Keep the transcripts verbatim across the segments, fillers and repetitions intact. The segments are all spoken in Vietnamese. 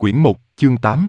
Quyển một, chương tám.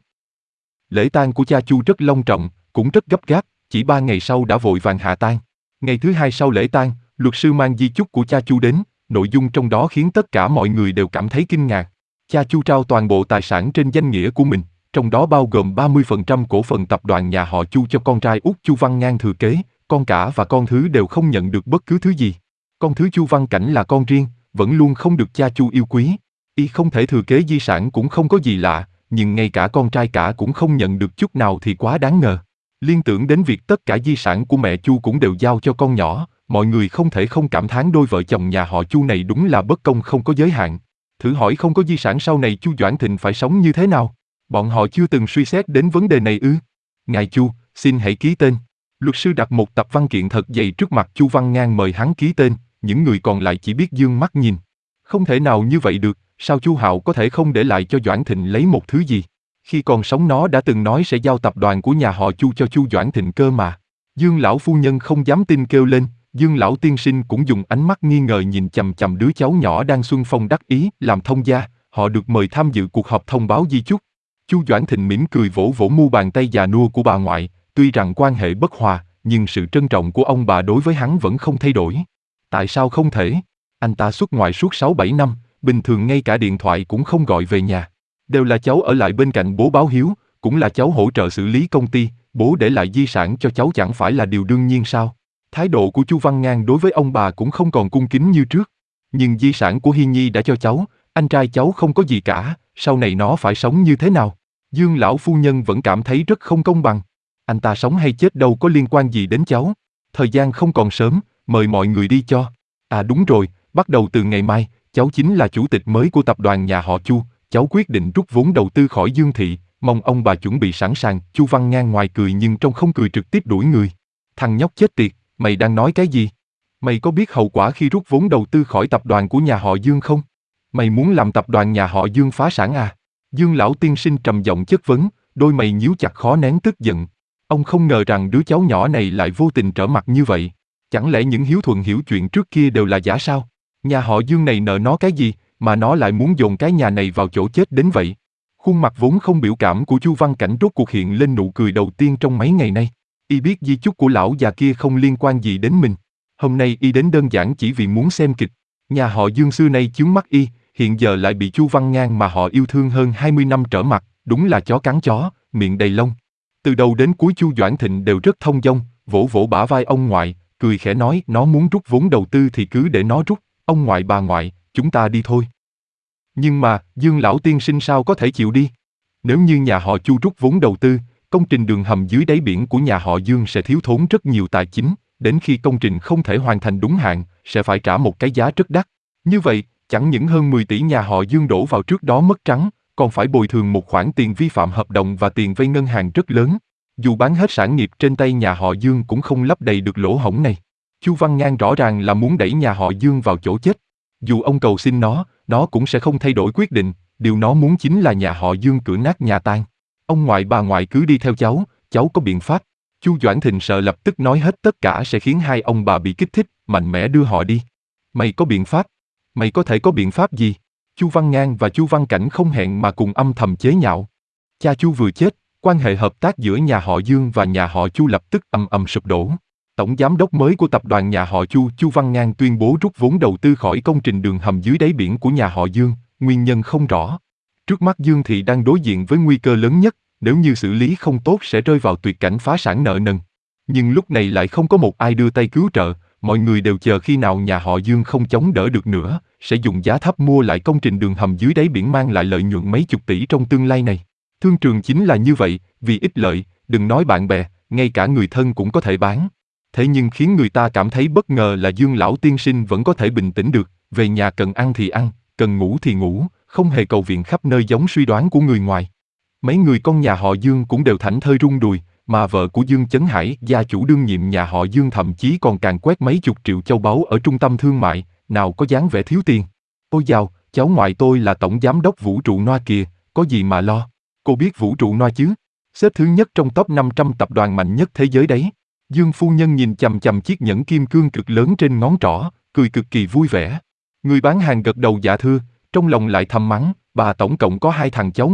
Lễ tang của cha Chu rất long trọng, cũng rất gấp gáp, chỉ ba ngày sau đã vội vàng hạ tang. Ngày thứ hai sau lễ tang, luật sư mang di chúc của cha Chu đến, nội dung trong đó khiến tất cả mọi người đều cảm thấy kinh ngạc. Cha Chu trao toàn bộ tài sản trên danh nghĩa của mình, trong đó bao gồm ba mươi phần trăm cổ phần tập đoàn nhà họ Chu cho con trai út Chu Văn Ngang thừa kế, con cả và con thứ đều không nhận được bất cứ thứ gì. Con thứ Chu Văn Cảnh là con riêng, vẫn luôn không được cha Chu yêu quý. Y không thể thừa kế di sản cũng không có gì lạ, nhưng ngay cả con trai cả cũng không nhận được chút nào thì quá đáng ngờ. Liên tưởng đến việc tất cả di sản của mẹ Chu cũng đều giao cho con nhỏ, mọi người không thể không cảm thán đôi vợ chồng nhà họ Chu này đúng là bất công không có giới hạn. Thử hỏi không có di sản sau này Chu Doãn Thịnh phải sống như thế nào? Bọn họ chưa từng suy xét đến vấn đề này ư? Ngài Chu, xin hãy ký tên. Luật sư đặt một tập văn kiện thật dày trước mặt Chu Văn Ngang mời hắn ký tên, những người còn lại chỉ biết dương mắt nhìn. Không thể nào như vậy được, sao Chu Hạo có thể không để lại cho Doãn Thịnh lấy một thứ gì? Khi còn sống nó đã từng nói sẽ giao tập đoàn của nhà họ Chu cho Chu Doãn Thịnh cơ mà. Dương lão phu nhân không dám tin kêu lên, Dương lão tiên sinh cũng dùng ánh mắt nghi ngờ nhìn chằm chằm đứa cháu nhỏ đang xuân phong đắc ý làm thông gia, họ được mời tham dự cuộc họp thông báo di chúc. Chu Doãn Thịnh mỉm cười vỗ vỗ mu bàn tay già nua của bà ngoại, tuy rằng quan hệ bất hòa, nhưng sự trân trọng của ông bà đối với hắn vẫn không thay đổi. Tại sao không thể? Anh ta xuất ngoại suốt sáu bảy năm, bình thường ngay cả điện thoại cũng không gọi về nhà. Đều là cháu ở lại bên cạnh bố báo hiếu, cũng là cháu hỗ trợ xử lý công ty, bố để lại di sản cho cháu chẳng phải là điều đương nhiên sao? Thái độ của Chu Văn Ngang đối với ông bà cũng không còn cung kính như trước. Nhưng di sản của Hi Nhi đã cho cháu, anh trai cháu không có gì cả, sau này nó phải sống như thế nào? Dương lão phu nhân vẫn cảm thấy rất không công bằng. Anh ta sống hay chết đâu có liên quan gì đến cháu. Thời gian không còn sớm, mời mọi người đi cho. À đúng rồi, bắt đầu từ ngày mai, cháu chính là chủ tịch mới của tập đoàn nhà họ Chu, cháu quyết định rút vốn đầu tư khỏi Dương Thị, mong ông bà chuẩn bị sẵn sàng. Chu Văn Ngang ngoài cười nhưng trong không cười trực tiếp đuổi người. Thằng nhóc chết tiệt, mày đang nói cái gì? Mày có biết hậu quả khi rút vốn đầu tư khỏi tập đoàn của nhà họ Dương không? Mày muốn làm tập đoàn nhà họ Dương phá sản à? Dương lão tiên sinh trầm giọng chất vấn, đôi mày nhíu chặt khó nén tức giận. Ông không ngờ rằng đứa cháu nhỏ này lại vô tình trở mặt như vậy. Chẳng lẽ những hiếu thuận hiểu chuyện trước kia đều là giả sao? Nhà họ Dương này nợ nó cái gì, mà nó lại muốn dồn cái nhà này vào chỗ chết đến vậy? Khuôn mặt vốn không biểu cảm của Chu Văn Cảnh rốt cuộc hiện lên nụ cười đầu tiên trong mấy ngày nay. Y biết di chúc của lão già kia không liên quan gì đến mình. Hôm nay Y đến đơn giản chỉ vì muốn xem kịch. Nhà họ Dương xưa nay chướng mắt Y, hiện giờ lại bị Chu Văn Ngang mà họ yêu thương hơn hai mươi năm trở mặt, đúng là chó cắn chó, miệng đầy lông. Từ đầu đến cuối Chu Doãn Thịnh đều rất thông dong, vỗ vỗ bả vai ông ngoại, cười khẽ nói nó muốn rút vốn đầu tư thì cứ để nó rút, ông ngoại bà ngoại, chúng ta đi thôi. Nhưng mà, Dương lão tiên sinh sao có thể chịu đi? Nếu như nhà họ Chu rút vốn đầu tư, công trình đường hầm dưới đáy biển của nhà họ Dương sẽ thiếu thốn rất nhiều tài chính, đến khi công trình không thể hoàn thành đúng hạn, sẽ phải trả một cái giá rất đắt. Như vậy, chẳng những hơn mười tỷ nhà họ Dương đổ vào trước đó mất trắng, còn phải bồi thường một khoản tiền vi phạm hợp đồng và tiền vay ngân hàng rất lớn. Dù bán hết sản nghiệp trên tay nhà họ Dương cũng không lấp đầy được lỗ hổng này. Chu Văn Ngang rõ ràng là muốn đẩy nhà họ Dương vào chỗ chết. Dù ông cầu xin nó, nó cũng sẽ không thay đổi quyết định, điều nó muốn chính là nhà họ Dương cửa nát nhà tan. Ông ngoại bà ngoại cứ đi theo cháu, cháu có biện pháp. Chu Doãn Thịnh sợ lập tức nói hết tất cả sẽ khiến hai ông bà bị kích thích, mạnh mẽ đưa họ đi. Mày có biện pháp? Mày có thể có biện pháp gì? Chu Văn Ngang và Chu Văn Cảnh không hẹn mà cùng âm thầm chế nhạo. Cha Chu vừa chết, quan hệ hợp tác giữa nhà họ Dương và nhà họ Chu lập tức ầm ầm sụp đổ. Tổng giám đốc mới của tập đoàn nhà họ Chu, Chu Văn Ngang tuyên bố rút vốn đầu tư khỏi công trình đường hầm dưới đáy biển của nhà họ Dương, nguyên nhân không rõ. Trước mắt Dương Thị đang đối diện với nguy cơ lớn nhất, nếu như xử lý không tốt sẽ rơi vào tuyệt cảnh phá sản nợ nần. Nhưng lúc này lại không có một ai đưa tay cứu trợ, mọi người đều chờ khi nào nhà họ Dương không chống đỡ được nữa, sẽ dùng giá thấp mua lại công trình đường hầm dưới đáy biển mang lại lợi nhuận mấy chục tỷ trong tương lai này. Thương trường chính là như vậy, vì ích lợi, đừng nói bạn bè, ngay cả người thân cũng có thể bán. Thế nhưng khiến người ta cảm thấy bất ngờ là Dương lão tiên sinh vẫn có thể bình tĩnh được, về nhà cần ăn thì ăn, cần ngủ thì ngủ, không hề cầu viện khắp nơi giống suy đoán của người ngoài. Mấy người con nhà họ Dương cũng đều thảnh thơi rung đùi, mà vợ của Dương Chấn Hải, gia chủ đương nhiệm nhà họ Dương thậm chí còn càn quét mấy chục triệu châu báu ở trung tâm thương mại, nào có dáng vẻ thiếu tiền. Ôi dào, cháu ngoại tôi là tổng giám đốc vũ trụ Noa kìa, có gì mà lo. Cô biết vũ trụ Noa chứ? Xếp thứ nhất trong top năm trăm tập đoàn mạnh nhất thế giới đấy. Dương phu nhân nhìn chằm chằm chiếc nhẫn kim cương cực lớn trên ngón trỏ, cười cực kỳ vui vẻ. Người bán hàng gật đầu dạ thưa, trong lòng lại thầm mắng, bà tổng cộng có hai thằng cháu ngoại,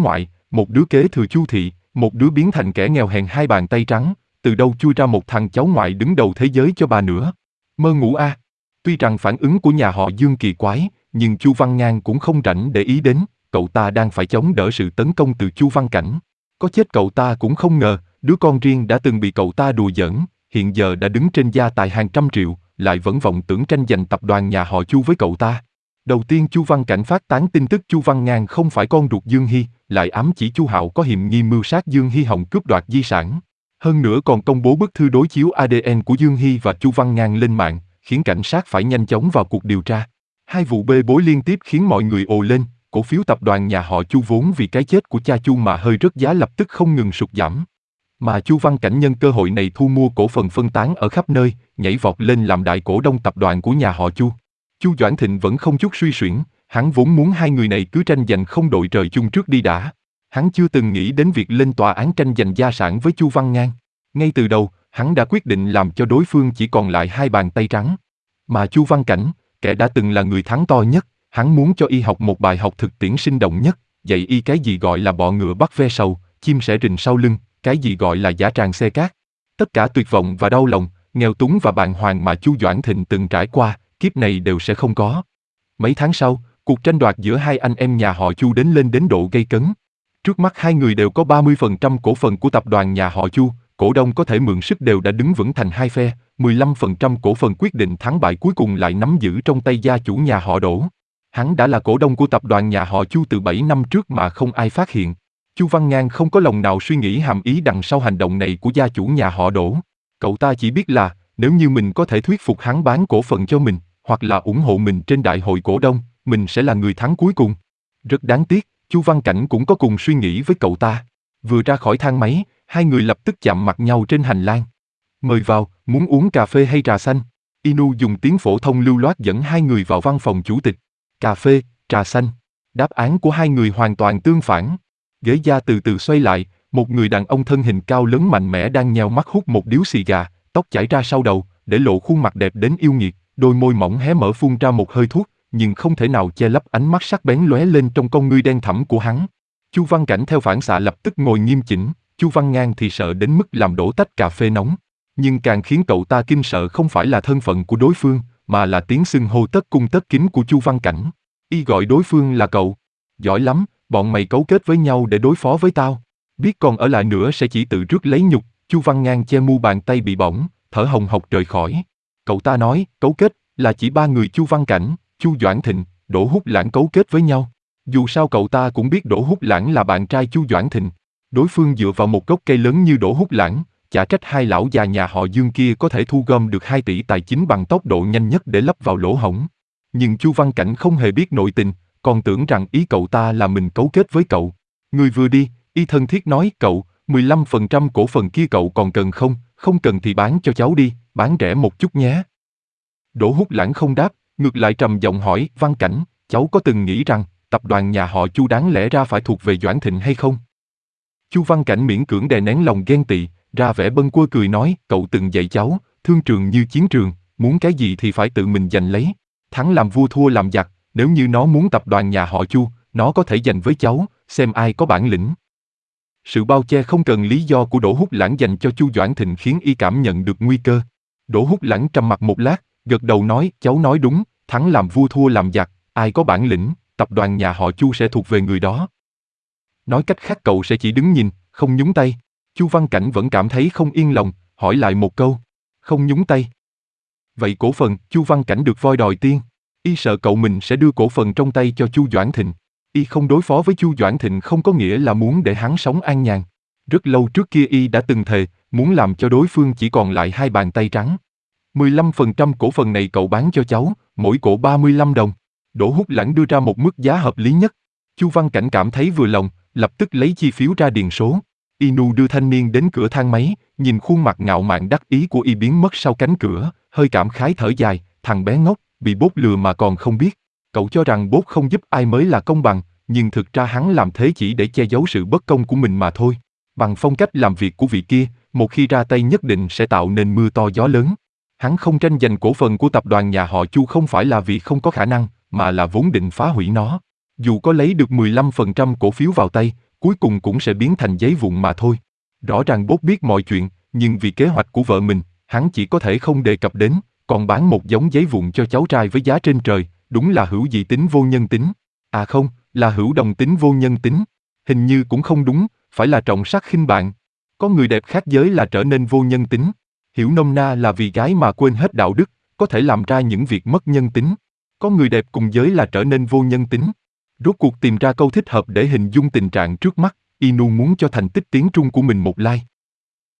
một đứa kế thừa Chu thị, một đứa biến thành kẻ nghèo hèn hai bàn tay trắng, từ đâu chui ra một thằng cháu ngoại đứng đầu thế giới cho bà nữa. Mơ ngủ a. À. Tuy rằng phản ứng của nhà họ Dương kỳ quái, nhưng Chu Văn Ngang cũng không rảnh để ý đến, cậu ta đang phải chống đỡ sự tấn công từ Chu Văn Cảnh. Có chết cậu ta cũng không ngờ, đứa con riêng đã từng bị cậu ta đùa giỡn, hiện giờ đã đứng trên gia tài hàng trăm triệu, lại vẫn vọng tưởng tranh giành tập đoàn nhà họ Chu với cậu ta. Đầu tiên Chu Văn Cảnh phát tán tin tức Chu Văn Ngang không phải con ruột Dương Hy, lại ám chỉ Chu Hạo có hiềm nghi mưu sát Dương Hy hòng cướp đoạt di sản. Hơn nữa còn công bố bức thư đối chiếu a đê en của Dương Hy và Chu Văn Ngang lên mạng, khiến cảnh sát phải nhanh chóng vào cuộc điều tra. Hai vụ bê bối liên tiếp khiến mọi người ồ lên, cổ phiếu tập đoàn nhà họ Chu vốn vì cái chết của cha Chu mà hơi rớt giá lập tức không ngừng sụt giảm. Mà Chu Văn Cảnh nhân cơ hội này thu mua cổ phần phân tán ở khắp nơi, nhảy vọt lên làm đại cổ đông tập đoàn của nhà họ Chu. Chu Doãn Thịnh vẫn không chút suy xuyển, hắn vốn muốn hai người này cứ tranh giành không đội trời chung trước đi đã. Hắn chưa từng nghĩ đến việc lên tòa án tranh giành gia sản với Chu Văn Ngang. Ngay từ đầu, hắn đã quyết định làm cho đối phương chỉ còn lại hai bàn tay trắng. Mà Chu Văn Cảnh, kẻ đã từng là người thắng to nhất, hắn muốn cho y học một bài học thực tiễn sinh động nhất, dạy y cái gì gọi là bọ ngựa bắt ve sầu, chim sẻ rình sau lưng, cái gì gọi là giả tràng xe cát. Tất cả tuyệt vọng và đau lòng, nghèo túng và bàng hoàng mà Chu Doãn Thịnh từng trải qua, kiếp này đều sẽ không có. Mấy tháng sau, cuộc tranh đoạt giữa hai anh em nhà họ Chu đến lên đến độ gây cấn. Trước mắt hai người đều có ba mươi phần trăm cổ phần của tập đoàn nhà họ Chu, cổ đông có thể mượn sức đều đã đứng vững thành hai phe, mười lăm phần trăm cổ phần quyết định thắng bại cuối cùng lại nắm giữ trong tay gia chủ nhà họ Đỗ. Hắn đã là cổ đông của tập đoàn nhà họ Chu từ bảy năm trước mà không ai phát hiện. Chu Văn Ngang không có lòng nào suy nghĩ hàm ý đằng sau hành động này của gia chủ nhà họ Đỗ. Cậu ta chỉ biết là, nếu như mình có thể thuyết phục hắn bán cổ phần cho mình, hoặc là ủng hộ mình trên đại hội cổ đông, mình sẽ là người thắng cuối cùng. Rất đáng tiếc, Chu Văn Cảnh cũng có cùng suy nghĩ với cậu ta. Vừa ra khỏi thang máy, hai người lập tức chạm mặt nhau trên hành lang. Mời vào, muốn uống cà phê hay trà xanh? Inu dùng tiếng phổ thông lưu loát dẫn hai người vào văn phòng chủ tịch. Cà phê, trà xanh. Đáp án của hai người hoàn toàn tương phản. Ghế da từ từ xoay lại, một người đàn ông thân hình cao lớn mạnh mẽ đang nheo mắt hút một điếu xì gà, tóc chảy ra sau đầu, để lộ khuôn mặt đẹp đến yêu nghiệt, đôi môi mỏng hé mở phun ra một hơi thuốc, nhưng không thể nào che lấp ánh mắt sắc bén lóe lên trong con ngươi đen thẳm của hắn. Chu Văn Cảnh theo phản xạ lập tức ngồi nghiêm chỉnh, Chu Văn Ngang thì sợ đến mức làm đổ tách cà phê nóng. Nhưng càng khiến cậu ta kinh sợ không phải là thân phận của đối phương, mà là tiếng xưng hô tất cung tất kính của Chu Văn Cảnh. Y gọi đối phương là cậu. Giỏi lắm, bọn mày cấu kết với nhau để đối phó với tao. Biết còn ở lại nữa sẽ chỉ tự rước lấy nhục. Chu Văn Ngang che mu bàn tay bị bỏng, thở hồng hộc rời khỏi. Cậu ta nói, cấu kết là chỉ ba người Chu Văn Cảnh, Chu Doãn Thịnh, Đỗ Húc Lãng cấu kết với nhau. Dù sao cậu ta cũng biết Đỗ Húc Lãng là bạn trai Chu Doãn Thịnh. Đối phương dựa vào một gốc cây lớn như Đỗ Húc Lãng, chả trách hai lão già nhà họ Dương kia có thể thu gom được hai tỷ tài chính bằng tốc độ nhanh nhất để lấp vào lỗ hổng. Nhưng Chu Văn Cảnh không hề biết nội tình, còn tưởng rằng ý cậu ta là mình cấu kết với cậu. Người vừa đi, y thân thiết nói, cậu, mười lăm phần trăm cổ phần kia cậu còn cần không, không cần thì bán cho cháu đi, bán rẻ một chút nhé. Đỗ Húc Lãng không đáp, ngược lại trầm giọng hỏi, Văn Cảnh, cháu có từng nghĩ rằng, tập đoàn nhà họ Chu đáng lẽ ra phải thuộc về Doãn Thịnh hay không? Chu Văn Cảnh miễn cưỡng đè nén lòng ghen tị, ra vẻ bâng quơ cười nói, cậu từng dạy cháu, thương trường như chiến trường, muốn cái gì thì phải tự mình giành lấy. Thắng làm vua thua làm giặc, nếu như nó muốn tập đoàn nhà họ Chu, nó có thể giành với cháu, xem ai có bản lĩnh. Sự bao che không cần lý do của Đỗ Húc Lãng dành cho Chu Doãn Thịnh khiến y cảm nhận được nguy cơ. Đỗ Húc Lãng trầm mặc một lát, gật đầu nói, cháu nói đúng, thắng làm vua thua làm giặc, ai có bản lĩnh, tập đoàn nhà họ Chu sẽ thuộc về người đó. Nói cách khác cậu sẽ chỉ đứng nhìn, không nhúng tay. Chu Văn Cảnh vẫn cảm thấy không yên lòng, hỏi lại một câu, không nhúng tay. Vậy cổ phần, Chu Văn Cảnh được voi đòi tiên. Y sợ cậu mình sẽ đưa cổ phần trong tay cho Chu Doãn Thịnh. Y không đối phó với Chu Doãn Thịnh không có nghĩa là muốn để hắn sống an nhàn. Rất lâu trước kia y đã từng thề, muốn làm cho đối phương chỉ còn lại hai bàn tay trắng. mười lăm phần trăm cổ phần này cậu bán cho cháu, mỗi cổ ba mươi lăm đồng. Đỗ Húc Lãng đưa ra một mức giá hợp lý nhất. Chu Văn Cảnh cảm thấy vừa lòng, lập tức lấy chi phiếu ra điền số. Inu đưa thanh niên đến cửa thang máy, nhìn khuôn mặt ngạo mạn đắc ý của y biến mất sau cánh cửa, hơi cảm khái thở dài, thằng bé ngốc, bị bốt lừa mà còn không biết. Cậu cho rằng bốt không giúp ai mới là công bằng, nhưng thực ra hắn làm thế chỉ để che giấu sự bất công của mình mà thôi. Bằng phong cách làm việc của vị kia, một khi ra tay nhất định sẽ tạo nên mưa to gió lớn. Hắn không tranh giành cổ phần của tập đoàn nhà họ Chu không phải là vì không có khả năng, mà là vốn định phá hủy nó. Dù có lấy được mười lăm phần trăm cổ phiếu vào tay, cuối cùng cũng sẽ biến thành giấy vụn mà thôi. Rõ ràng Bob biết mọi chuyện, nhưng vì kế hoạch của vợ mình, hắn chỉ có thể không đề cập đến, còn bán một giống giấy vụn cho cháu trai với giá trên trời, đúng là hữu dị tính vô nhân tính. À không, là hữu đồng tính vô nhân tính. Hình như cũng không đúng, phải là trọng sắc khinh bạn. Có người đẹp khác giới là trở nên vô nhân tính. Hiểu nôm na là vì gái mà quên hết đạo đức, có thể làm ra những việc mất nhân tính. Có người đẹp cùng giới là trở nên vô nhân tính. Rốt cuộc tìm ra câu thích hợp để hình dung tình trạng trước mắt, Inu muốn cho thành tích tiếng Trung của mình một like.